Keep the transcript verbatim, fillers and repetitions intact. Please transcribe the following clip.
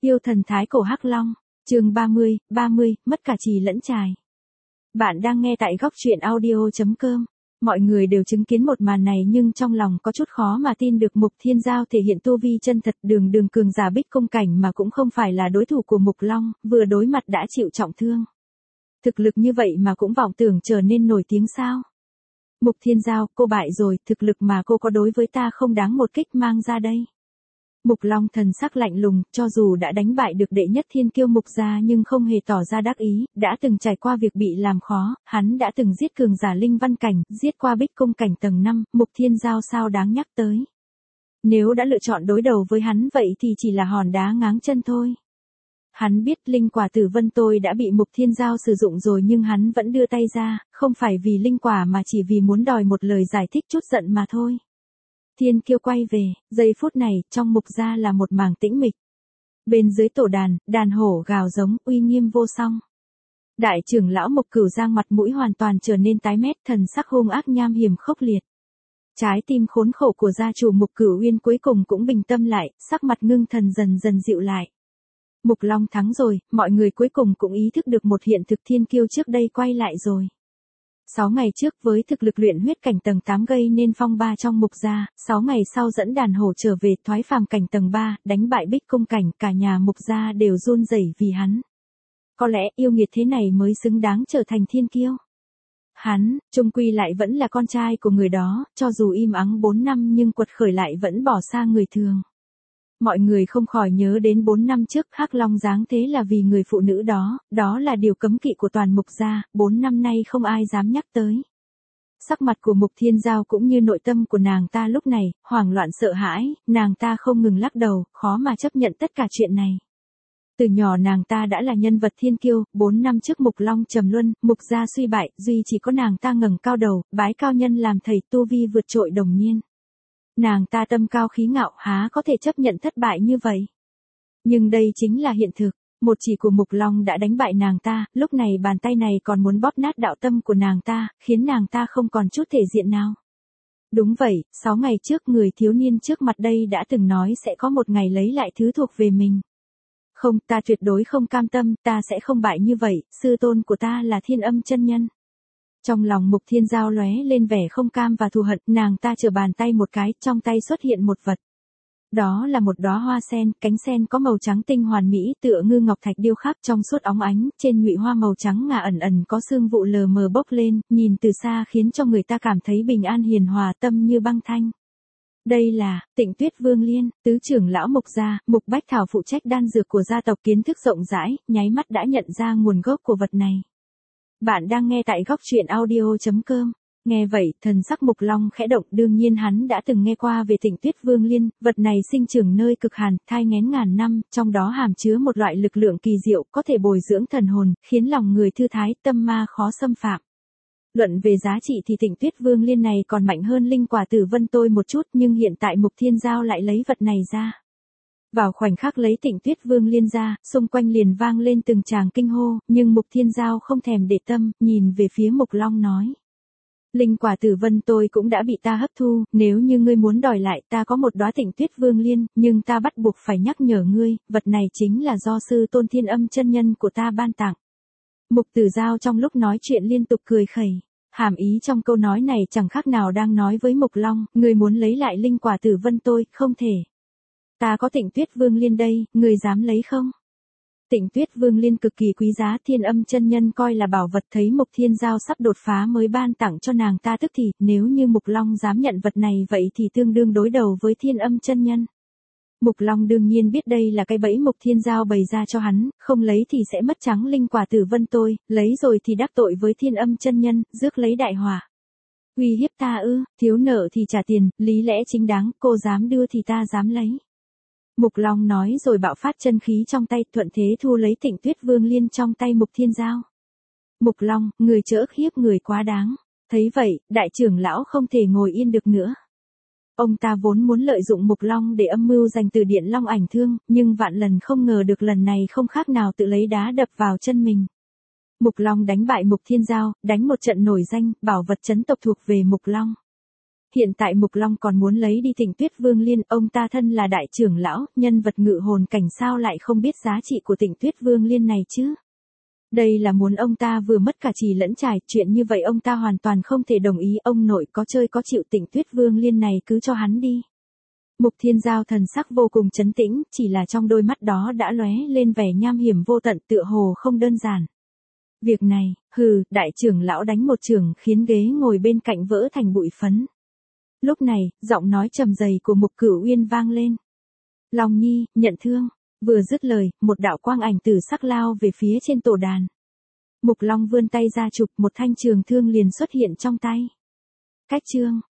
Yêu thần thái cổ Hắc Long, chương ba mươi, ba mươi, mất cả chì lẫn chài. Bạn đang nghe tại góc truyện audio chấm com. Mọi người đều chứng kiến một màn này nhưng trong lòng có chút khó mà tin được Mục Thiên Giao thể hiện tu vi chân thật, đường đường cường giả Bích Cung cảnh mà cũng không phải là đối thủ của Mục Long, vừa đối mặt đã chịu trọng thương. Thực lực như vậy mà cũng vọng tưởng trở nên nổi tiếng sao? Mục Thiên Giao, cô bại rồi, thực lực mà cô có đối với ta không đáng một kích mang ra đây. Mục Long thần sắc lạnh lùng, cho dù đã đánh bại được đệ nhất thiên kiêu Mục gia nhưng không hề tỏ ra đắc ý, đã từng trải qua việc bị làm khó, hắn đã từng giết cường giả linh văn cảnh, giết qua Bích Cung cảnh tầng năm, Mục Thiên Giao sao đáng nhắc tới. Nếu đã lựa chọn đối đầu với hắn vậy thì chỉ là hòn đá ngáng chân thôi. Hắn biết linh quả tử vân tôi đã bị Mục Thiên Giao sử dụng rồi nhưng hắn vẫn đưa tay ra, không phải vì linh quả mà chỉ vì muốn đòi một lời giải thích chút giận mà thôi. Thiên kiêu quay về, giây phút này, trong Mục gia là một mảng tĩnh mịch. Bên dưới tổ đàn, đàn hổ gào giống, uy nghiêm vô song. Đại trưởng lão Mục Cửu Giang mặt mũi hoàn toàn trở nên tái mét, thần sắc hung ác nham hiểm khốc liệt. Trái tim khốn khổ của gia chủ Mục Cửu Uyên cuối cùng cũng bình tâm lại, sắc mặt ngưng thần dần dần dịu lại. Mục Long thắng rồi, mọi người cuối cùng cũng ý thức được một hiện thực thiên kiêu trước đây quay lại rồi. Sáu ngày trước với thực lực luyện huyết cảnh tầng tám gây nên phong ba trong Mục gia, sáu ngày sau dẫn đàn hổ trở về thoái phàm cảnh tầng ba, đánh bại Bích Cung cảnh, cả nhà Mục gia đều run rẩy vì hắn. Có lẽ yêu nghiệt thế này mới xứng đáng trở thành thiên kiêu. Hắn, chung quy lại vẫn là con trai của người đó, cho dù im ắng bốn năm nhưng quật khởi lại vẫn bỏ xa người thường. Mọi người không khỏi nhớ đến bốn năm trước Hắc Long giáng thế là vì người phụ nữ đó, đó là điều cấm kỵ của toàn Mục gia, bốn năm nay không ai dám nhắc tới. Sắc mặt của Mục Thiên Giao cũng như nội tâm của nàng ta lúc này, hoảng loạn sợ hãi, nàng ta không ngừng lắc đầu, khó mà chấp nhận tất cả chuyện này. Từ nhỏ nàng ta đã là nhân vật thiên kiêu, bốn năm trước Mục Long trầm luân, Mục gia suy bại, duy chỉ có nàng ta ngẩng cao đầu, bái cao nhân làm thầy, tu vi vượt trội đồng niên. Nàng ta tâm cao khí ngạo, há có thể chấp nhận thất bại như vậy. Nhưng đây chính là hiện thực, một chỉ của Mục Long đã đánh bại nàng ta, lúc này bàn tay này còn muốn bóp nát đạo tâm của nàng ta, khiến nàng ta không còn chút thể diện nào. Đúng vậy, sáu ngày trước người thiếu niên trước mặt đây đã từng nói sẽ có một ngày lấy lại thứ thuộc về mình. Không, ta tuyệt đối không cam tâm, ta sẽ không bại như vậy, sư tôn của ta là Thiên Âm chân nhân. Trong lòng Mục Thiên Giao lóe lên vẻ không cam và thù hận, nàng ta trở bàn tay một cái, trong tay xuất hiện một vật. Đó là một đóa hoa sen, cánh sen có màu trắng tinh hoàn mỹ, tựa ngư ngọc thạch điêu khắc trong suốt óng ánh, trên nhụy hoa màu trắng ngà ẩn ẩn có sương vụ lờ mờ bốc lên, nhìn từ xa khiến cho người ta cảm thấy bình an hiền hòa, tâm như băng thanh. Đây là Tịnh Tuyết Vương Liên, tứ trưởng lão Mục gia, Mục Bách Thảo phụ trách đan dược của gia tộc kiến thức rộng rãi, nháy mắt đã nhận ra nguồn gốc của vật này. Bạn đang nghe tại góc truyện audio chấm com. Nghe vậy, thần sắc Mục Long khẽ động, đương nhiên hắn đã từng nghe qua về Tịnh Tuyết Vương Liên, vật này sinh trưởng nơi cực hàn, thai nghén ngàn năm, trong đó hàm chứa một loại lực lượng kỳ diệu, có thể bồi dưỡng thần hồn, khiến lòng người thư thái, tâm ma khó xâm phạm. Luận về giá trị thì Tịnh Tuyết Vương Liên này còn mạnh hơn linh quả tử vân tôi một chút, nhưng hiện tại Mục Thiên Giao lại lấy vật này ra. Vào khoảnh khắc lấy Tịnh Tuyết Vương Liên ra, xung quanh liền vang lên từng tràng kinh hô, nhưng Mục Thiên Giao không thèm để tâm, nhìn về phía Mục Long nói. Linh quả tử vân tôi cũng đã bị ta hấp thu, nếu như ngươi muốn đòi lại, ta có một đóa Tịnh Tuyết Vương Liên, nhưng ta bắt buộc phải nhắc nhở ngươi, vật này chính là do sư tôn Thiên Âm chân nhân của ta ban tặng. Mục Tử Giao trong lúc nói chuyện liên tục cười khẩy. Hàm ý trong câu nói này chẳng khác nào đang nói với Mục Long, ngươi muốn lấy lại linh quả tử vân tôi, không thể. Ta có Tịnh Tuyết Vương Liên đây, ngươi dám lấy không? Tịnh Tuyết Vương Liên cực kỳ quý giá, Thiên Âm chân nhân coi là bảo vật, thấy Mục Thiên Giao sắp đột phá mới ban tặng cho nàng ta tức thì, nếu như Mục Long dám nhận vật này vậy thì tương đương đối đầu với Thiên Âm chân nhân. Mục Long đương nhiên biết đây là cái bẫy Mục Thiên Giao bày ra cho hắn, không lấy thì sẽ mất trắng linh quả tử vân tôi, lấy rồi thì đắc tội với Thiên Âm chân nhân, rước lấy đại họa. Uy hiếp ta ư, thiếu nợ thì trả tiền, lý lẽ chính đáng, cô dám đưa thì ta dám lấy. Mục Long nói rồi bạo phát chân khí trong tay, thuận thế thu lấy Tịnh Tuyết Vương Liên trong tay Mục Thiên Giao. Mục Long, người chớ ức hiếp người quá đáng. Thấy vậy, đại trưởng lão không thể ngồi yên được nữa. Ông ta vốn muốn lợi dụng Mục Long để âm mưu giành từ điện Long Ảnh Thương, nhưng vạn lần không ngờ được lần này không khác nào tự lấy đá đập vào chân mình. Mục Long đánh bại Mục Thiên Giao, đánh một trận nổi danh, bảo vật trấn tộc thuộc về Mục Long. Hiện tại Mục Long còn muốn lấy đi Tịnh Tuyết Vương Liên, ông ta thân là đại trưởng lão, nhân vật ngự hồn cảnh sao lại không biết giá trị của Tịnh Tuyết Vương Liên này chứ? Đây là muốn ông ta vừa mất cả trì lẫn trải, chuyện như vậy ông ta hoàn toàn không thể đồng ý, ông nội có chơi có chịu Tịnh Tuyết Vương Liên này cứ cho hắn đi. Mục Thiên Giao thần sắc vô cùng trấn tĩnh, chỉ là trong đôi mắt đó đã lóe lên vẻ nham hiểm vô tận, tựa hồ không đơn giản. Việc này, hừ, đại trưởng lão đánh một chưởng khiến ghế ngồi bên cạnh vỡ thành bụi phấn. Lúc này, giọng nói trầm dày của Mục Cửu Uyên vang lên. Long Nhi, nhận thương. Vừa dứt lời, một đạo quang ảnh tử sắc lao về phía trên tổ đàn. Mục Long vươn tay ra chụp, một thanh trường thương liền xuất hiện trong tay. Cách chương.